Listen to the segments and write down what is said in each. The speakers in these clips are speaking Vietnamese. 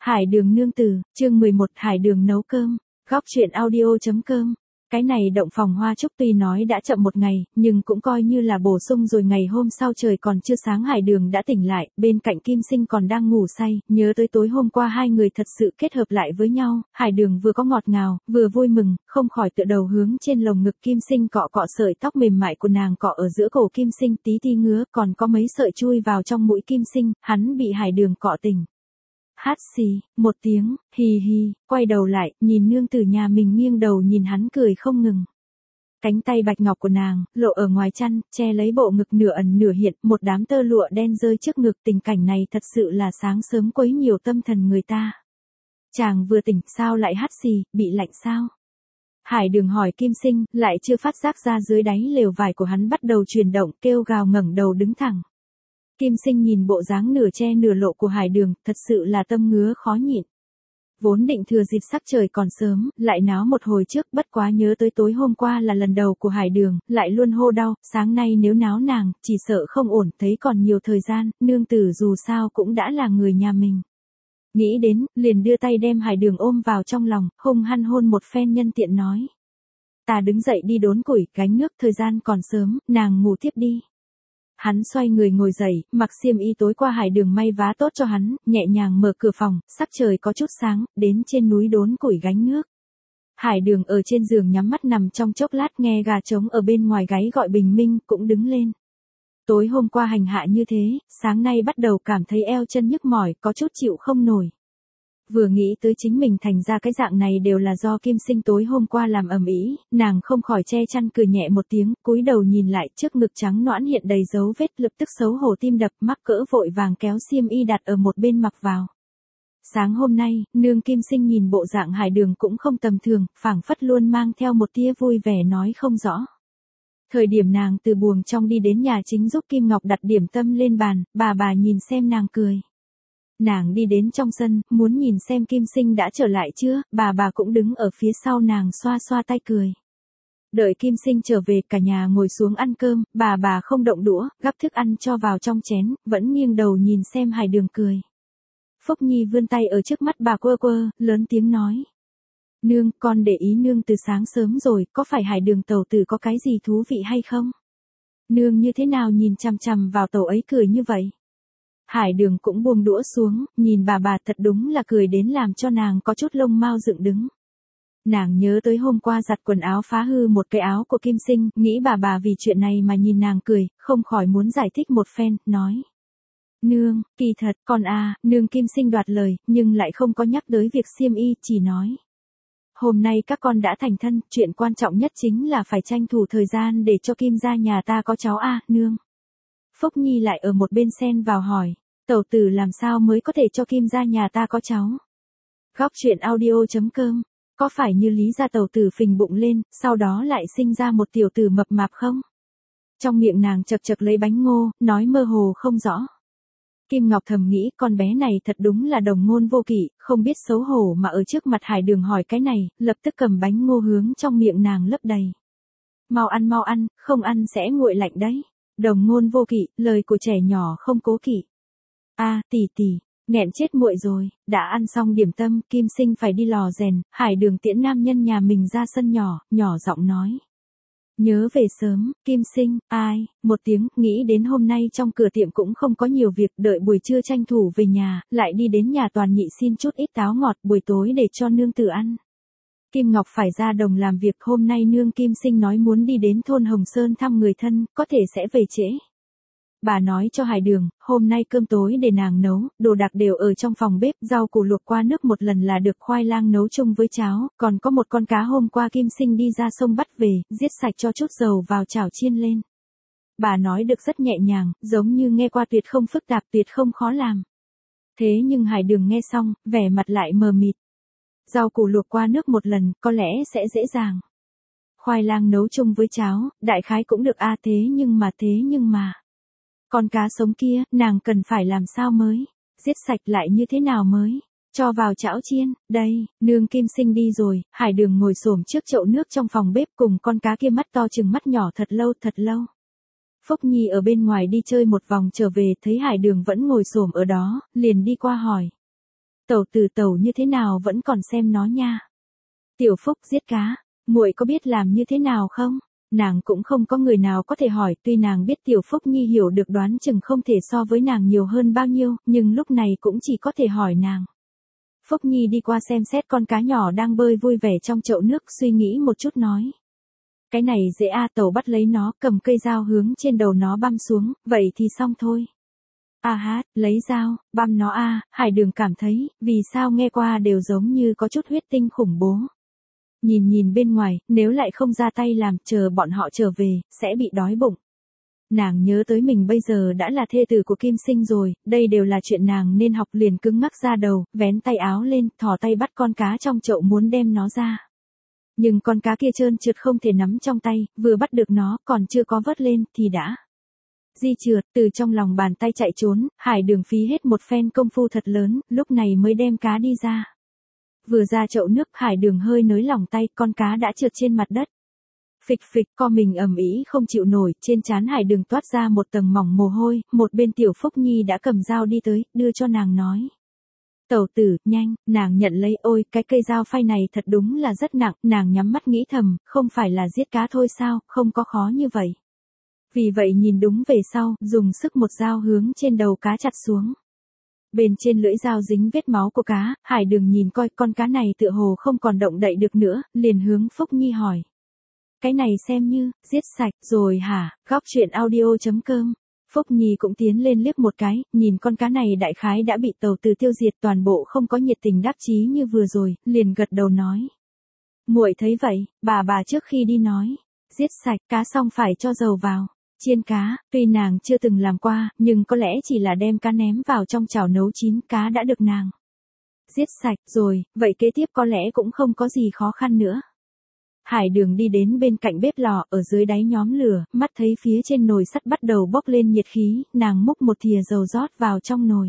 Hải Đường nương tử, chương 11 Hải Đường nấu cơm, góc truyện audio.com. Cái này động phòng hoa trúc tuy nói đã chậm một ngày, nhưng cũng coi như là bổ sung rồi. Ngày hôm sau trời còn chưa sáng Hải Đường đã tỉnh lại, bên cạnh Kim Sinh còn đang ngủ say, nhớ tới tối hôm qua hai người thật sự kết hợp lại với nhau, Hải Đường vừa có ngọt ngào, vừa vui mừng, không khỏi tựa đầu hướng trên lồng ngực Kim Sinh cọ cọ sợi tóc mềm mại của nàng cọ ở giữa cổ Kim Sinh tí tí ngứa, còn có mấy sợi chui vào trong mũi Kim Sinh, hắn bị Hải Đường cọ tỉnh. Hát xì, một tiếng, hì hì, quay đầu lại, nhìn nương tử nhà mình nghiêng đầu nhìn hắn cười không ngừng. Cánh tay bạch ngọc của nàng, lộ ở ngoài chăn, che lấy bộ ngực nửa ẩn nửa hiện, một đám tơ lụa đen rơi trước ngực. Tình cảnh này thật sự là sáng sớm quấy nhiều tâm thần người ta. Chàng vừa tỉnh, sao lại hát xì, bị lạnh sao? Hải Đường hỏi Kim Sinh, lại chưa phát giác ra dưới đáy lều vải của hắn bắt đầu chuyển động, kêu gào ngẩng đầu đứng thẳng. Kim Sinh nhìn bộ dáng nửa che nửa lộ của Hải Đường, thật sự là tâm ngứa khó nhịn. Vốn định thừa dịp sắc trời còn sớm, lại náo một hồi trước, bất quá nhớ tới tối hôm qua là lần đầu của Hải Đường, lại luôn hô đau, sáng nay nếu náo nàng, chỉ sợ không ổn, thấy còn nhiều thời gian, nương tử dù sao cũng đã là người nhà mình. Nghĩ đến, liền đưa tay đem Hải Đường ôm vào trong lòng, hung hăng hôn một phen nhân tiện nói. Ta đứng dậy đi đốn củi, gánh nước, thời gian còn sớm, nàng ngủ tiếp đi. Hắn xoay người ngồi dậy, mặc xiêm y tối qua Hải Đường may vá tốt cho hắn, nhẹ nhàng mở cửa phòng, sắc trời có chút sáng, đến trên núi đốn củi gánh nước. Hải Đường ở trên giường nhắm mắt nằm trong chốc lát, nghe gà trống ở bên ngoài gáy gọi bình minh, cũng đứng lên. Tối hôm qua hành hạ như thế, sáng nay bắt đầu cảm thấy eo chân nhức mỏi, có chút chịu không nổi. Vừa nghĩ tới chính mình thành ra cái dạng này đều là do Kim Sinh tối hôm qua làm ầm ĩ, nàng không khỏi che chăn cười nhẹ một tiếng, cúi đầu nhìn lại, trước ngực trắng nõn hiện đầy dấu vết, lập tức xấu hổ tim đập, mắc cỡ vội vàng kéo xiêm y đặt ở một bên mặc vào. Sáng hôm nay, nương Kim Sinh nhìn bộ dạng Hải Đường cũng không tầm thường, phảng phất luôn mang theo một tia vui vẻ nói không rõ. Thời điểm nàng từ buồng trong đi đến nhà chính giúp Kim Ngọc đặt điểm tâm lên bàn, bà nhìn xem nàng cười. Nàng đi đến trong sân, muốn nhìn xem Kim Sinh đã trở lại chưa, bà cũng đứng ở phía sau nàng xoa xoa tay cười. Đợi Kim Sinh trở về, cả nhà ngồi xuống ăn cơm, bà không động đũa, gắp thức ăn cho vào trong chén, vẫn nghiêng đầu nhìn xem Hải Đường cười. Phúc Nhi vươn tay ở trước mắt bà quơ quơ, lớn tiếng nói. Nương, con để ý nương từ sáng sớm rồi, có phải Hải Đường tẩu tử có cái gì thú vị hay không? Nương như thế nào nhìn chằm chằm vào tẩu ấy cười như vậy? Hải Đường cũng buông đũa xuống, nhìn bà thật đúng là cười đến làm cho nàng có chút lông mao dựng đứng. Nàng nhớ tới hôm qua giặt quần áo phá hư một cái áo của Kim Sinh, nghĩ bà vì chuyện này mà nhìn nàng cười, không khỏi muốn giải thích một phen, nói. Nương, kỳ thật, con nương Kim Sinh đoạt lời, nhưng lại không có nhắc tới việc xiêm y, chỉ nói. Hôm nay các con đã thành thân, chuyện quan trọng nhất chính là phải tranh thủ thời gian để cho Kim gia nhà ta có cháu nương. Phúc Nhi lại ở một bên xen vào hỏi, tẩu tử làm sao mới có thể cho Kim gia nhà ta có cháu? Góc truyện audio.com, có phải như Lý gia tẩu tử phình bụng lên, sau đó lại sinh ra một tiểu tử mập mạp không? Trong miệng nàng chật chật lấy bánh ngô, nói mơ hồ không rõ. Kim Ngọc thầm nghĩ con bé này thật đúng là đồng ngôn vô kỷ, không biết xấu hổ mà ở trước mặt Hải Đường hỏi cái này, lập tức cầm bánh ngô hướng trong miệng nàng lấp đầy. Mau ăn, không ăn sẽ nguội lạnh đấy. Đồng ngôn vô kỷ, lời của trẻ nhỏ không cố kỵ. Tỷ, nghẹn chết muội rồi, đã ăn xong điểm tâm, Kim Sinh phải đi lò rèn, Hải Đường tiễn nam nhân nhà mình ra sân nhỏ giọng nói. Nhớ về sớm, Kim Sinh, một tiếng, nghĩ đến hôm nay trong cửa tiệm cũng không có nhiều việc, đợi buổi trưa tranh thủ về nhà, lại đi đến nhà Toàn Nhị xin chút ít táo ngọt buổi tối để cho nương tử ăn. Kim Ngọc phải ra đồng làm việc, hôm nay nương Kim Sinh nói muốn đi đến thôn Hồng Sơn thăm người thân, có thể sẽ về trễ. Bà nói cho Hải Đường, hôm nay cơm tối để nàng nấu, đồ đạc đều ở trong phòng bếp, rau củ luộc qua nước một lần là được, khoai lang nấu chung với cháo, còn có một con cá hôm qua Kim Sinh đi ra sông bắt về, giết sạch cho chút dầu vào chảo chiên lên. Bà nói được rất nhẹ nhàng, giống như nghe qua tuyệt không phức tạp, tuyệt không khó làm. Thế nhưng Hải Đường nghe xong, vẻ mặt lại mờ mịt. Rau củ luộc qua nước một lần, có lẽ sẽ dễ dàng. Khoai lang nấu chung với cháo, đại khái cũng được thế nhưng mà. Con cá sống kia, nàng cần phải làm sao mới? Giết sạch lại như thế nào mới? Cho vào chảo chiên, đây, nương Kim Sinh đi rồi, Hải Đường ngồi xổm trước chậu nước trong phòng bếp cùng con cá kia mắt to chừng mắt nhỏ thật lâu. Phúc Nhi ở bên ngoài đi chơi một vòng trở về, thấy Hải Đường vẫn ngồi xổm ở đó, liền đi qua hỏi. Tẩu như thế nào vẫn còn xem nó nha. Tiểu Phúc giết cá, muội có biết làm như thế nào không? Nàng cũng không có người nào có thể hỏi, tuy nàng biết Tiểu Phúc Nhi hiểu được đoán chừng không thể so với nàng nhiều hơn bao nhiêu, nhưng lúc này cũng chỉ có thể hỏi nàng. Phúc Nhi đi qua xem xét con cá nhỏ đang bơi vui vẻ trong chậu nước, suy nghĩ một chút nói. Cái này dễ a, tẩu bắt lấy nó, cầm cây dao hướng trên đầu nó băm xuống, vậy thì xong thôi. A hát, lấy dao, băm nó a, Hải Đường cảm thấy, vì sao nghe qua đều giống như có chút huyết tinh khủng bố. Nhìn bên ngoài, nếu lại không ra tay làm, chờ bọn họ trở về, sẽ bị đói bụng. Nàng nhớ tới mình bây giờ đã là thê tử của Kim Sinh rồi, đây đều là chuyện nàng nên học, liền cứng ngắc ra đầu, vén tay áo lên, thò tay bắt con cá trong chậu muốn đem nó ra. Nhưng con cá kia trơn trượt không thể nắm trong tay, vừa bắt được nó, còn chưa có vớt lên, thì đã di trượt, từ trong lòng bàn tay chạy trốn. Hải Đường phí hết một phen công phu thật lớn, lúc này mới đem cá đi ra. Vừa ra chậu nước, Hải Đường hơi nới lỏng tay, con cá đã trượt trên mặt đất. Phịch phịch, co mình ầm ĩ không chịu nổi, trên trán Hải Đường toát ra một tầng mỏng mồ hôi, một bên Tiểu Phúc Nhi đã cầm dao đi tới, đưa cho nàng nói. Tẩu tử, nhanh, nàng nhận lấy, ôi, cái cây dao phay này thật đúng là rất nặng, nàng nhắm mắt nghĩ thầm, không phải là giết cá thôi sao, không có khó như vậy. Vì vậy nhìn đúng về sau, dùng sức một dao hướng trên đầu cá chặt xuống. Bên trên lưỡi dao dính vết máu của cá, Hải Đường nhìn coi con cá này tựa hồ không còn động đậy được nữa, liền hướng Phúc Nhi hỏi. Cái này xem như, giết sạch rồi hả? Góc truyện audio.com. Phúc Nhi cũng tiến lên liếc một cái, nhìn con cá này đại khái đã bị tẩu tử tiêu diệt, toàn bộ không có nhiệt tình đáp chí như vừa rồi, liền gật đầu nói. Muội thấy vậy, bà trước khi đi nói, giết sạch cá xong phải cho dầu vào. Chiên cá, tuy nàng chưa từng làm qua, nhưng có lẽ chỉ là đem cá ném vào trong chảo nấu chín, cá đã được nàng giết sạch rồi, vậy kế tiếp có lẽ cũng không có gì khó khăn nữa. Hải Đường đi đến bên cạnh bếp lò, ở dưới đáy nhóm lửa, mắt thấy phía trên nồi sắt bắt đầu bốc lên nhiệt khí, nàng múc một thìa dầu rót vào trong nồi.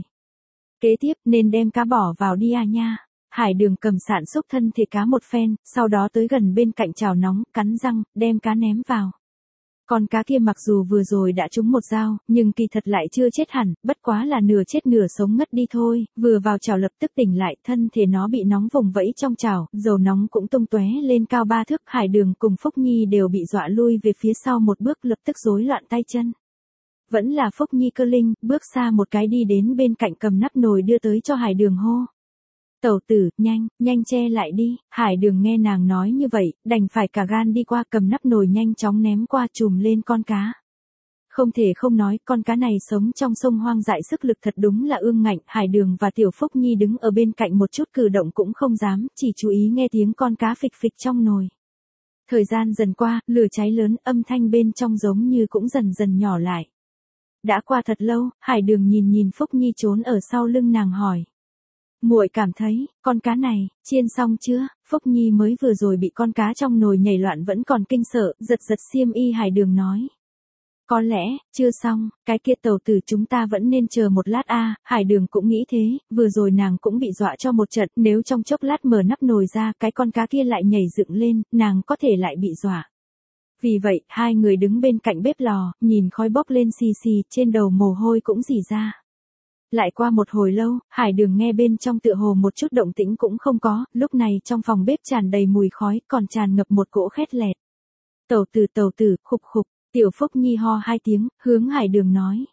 Kế tiếp, nên đem cá bỏ vào đi à nha. Hải Đường cầm sạn xúc thân thịt cá một phen, sau đó tới gần bên cạnh chảo nóng, cắn răng, đem cá ném vào. Con cá kia mặc dù vừa rồi đã trúng một dao, nhưng kỳ thật lại chưa chết hẳn, bất quá là nửa chết nửa sống ngất đi thôi, vừa vào chảo lập tức tỉnh lại, thân thể nó bị nóng vùng vẫy trong chảo, dầu nóng cũng tung tóe lên cao 3 thước. Hải Đường cùng Phúc Nhi đều bị dọa lui về phía sau một bước, lập tức rối loạn tay chân. Vẫn là Phúc Nhi cơ linh, bước xa một cái đi đến bên cạnh cầm nắp nồi đưa tới cho Hải Đường hô. Tẩu tử, nhanh che lại đi. Hải Đường nghe nàng nói như vậy, đành phải cả gan đi qua, cầm nắp nồi nhanh chóng ném qua, chùm lên con cá. Không thể không nói, con cá này sống trong sông hoang dại, sức lực thật đúng là ương ngạnh. Hải Đường và Tiểu Phúc Nhi đứng ở bên cạnh một chút cử động cũng không dám, chỉ chú ý nghe tiếng con cá phịch phịch trong nồi. Thời gian dần qua, lửa cháy lớn, âm thanh bên trong giống như cũng dần dần nhỏ lại. Đã qua thật lâu, Hải Đường nhìn Phúc Nhi trốn ở sau lưng nàng hỏi. Muội cảm thấy, con cá này, chiên xong chưa? Phúc Nhi mới vừa rồi bị con cá trong nồi nhảy loạn vẫn còn kinh sợ, giật xiêm y. Hải Đường nói. Có lẽ, chưa xong, cái kia tẩu tử chúng ta vẫn nên chờ một lát a. Hải Đường cũng nghĩ thế, vừa rồi nàng cũng bị dọa cho một trận, nếu trong chốc lát mở nắp nồi ra, cái con cá kia lại nhảy dựng lên, nàng có thể lại bị dọa. Vì vậy, hai người đứng bên cạnh bếp lò, nhìn khói bốc lên xì xì, trên đầu mồ hôi cũng rỉ ra. Lại qua một hồi lâu, Hải Đường nghe bên trong tựa hồ một chút động tĩnh cũng không có, lúc này trong phòng bếp tràn đầy mùi khói, còn tràn ngập một cỗ khét lẹt. Tẩu tử, khục khục. Tiểu Phúc Nhi ho 2 tiếng, hướng Hải Đường nói.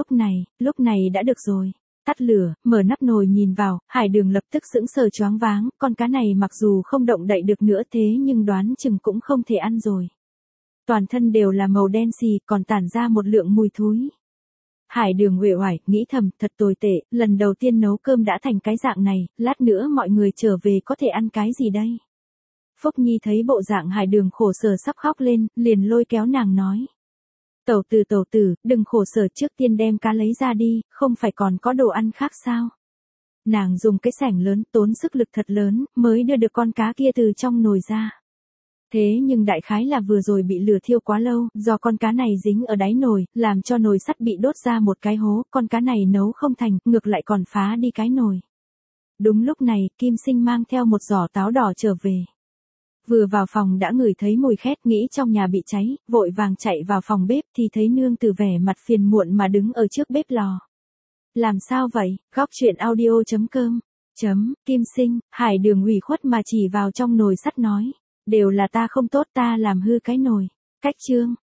Lúc này đã được rồi. Tắt lửa, mở nắp nồi nhìn vào, Hải Đường lập tức sững sờ choáng váng, con cá này mặc dù không động đậy được nữa thế nhưng đoán chừng cũng không thể ăn rồi. Toàn thân đều là màu đen xì, còn tản ra một lượng mùi thúi. Hải Đường uể oải, nghĩ thầm, thật tồi tệ, lần đầu tiên nấu cơm đã thành cái dạng này, lát nữa mọi người trở về có thể ăn cái gì đây? Phúc Nhi thấy bộ dạng Hải Đường khổ sở sắp khóc lên, liền lôi kéo nàng nói. Tẩu tử, đừng khổ sở, trước tiên đem cá lấy ra đi, không phải còn có đồ ăn khác sao? Nàng dùng cái xẻng lớn, tốn sức lực thật lớn, mới đưa được con cá kia từ trong nồi ra. Thế nhưng đại khái là vừa rồi bị lửa thiêu quá lâu, do con cá này dính ở đáy nồi, làm cho nồi sắt bị đốt ra một cái hố, con cá này nấu không thành, ngược lại còn phá đi cái nồi. Đúng lúc này, Kim Sinh mang theo một giỏ táo đỏ trở về. Vừa vào phòng đã ngửi thấy mùi khét, nghĩ trong nhà bị cháy, vội vàng chạy vào phòng bếp thì thấy nương tử vẻ mặt phiền muộn mà đứng ở trước bếp lò. Làm sao vậy? Góc truyện audio.com Kim Sinh, Hải Đường ủy khuất mà chỉ vào trong nồi sắt nói. Đều là ta không tốt, ta làm hư cái nồi. Cách chương.